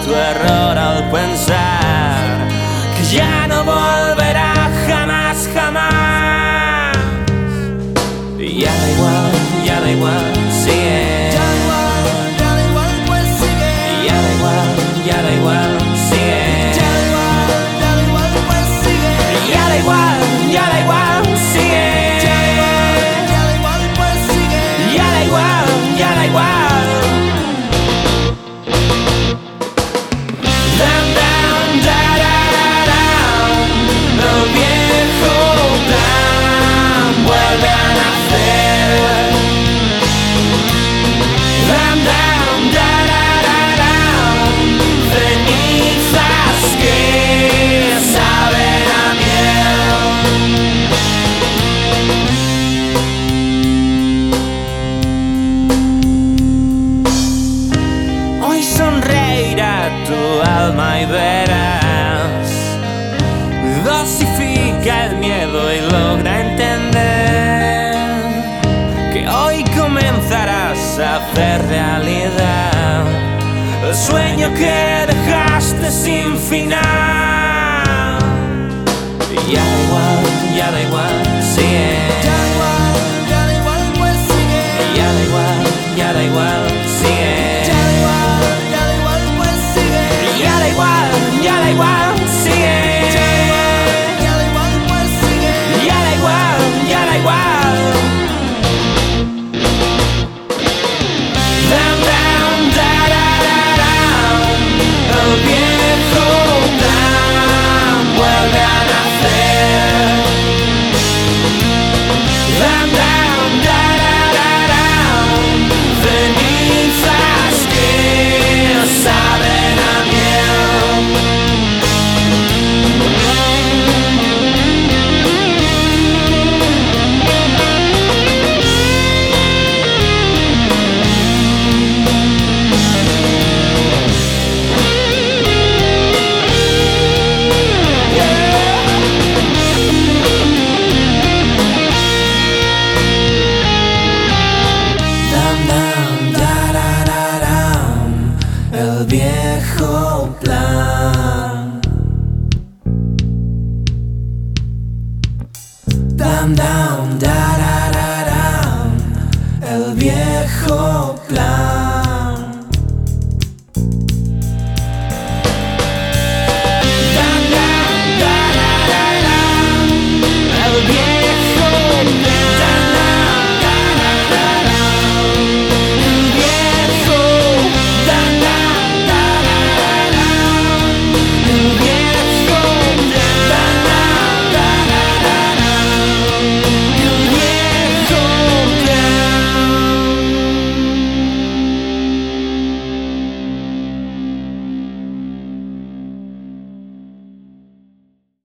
tu error al pensar que ya no volverá jamás, jamás. Ya da igual, sigue. Ya da igual, pues sigue. Ya da igual, sigue. Ya da igual, pues sigue. Ya da igual, sigue. Ya da igual, pues sigue. Ya da igual. Down, down, da, da, da, down. El viejo plan vuelve a nacer. Down, down, da, da, da, down. Cenizas que saben a miel. Hoy sonreirá tu alma y verás. Dosifica el miedo y logra entender que hoy comenzarás a hacer realidad el sueño que dejaste sin final. Ya da igual, sigue. Ya da igual, pues sigue. Ya da igual, sigue.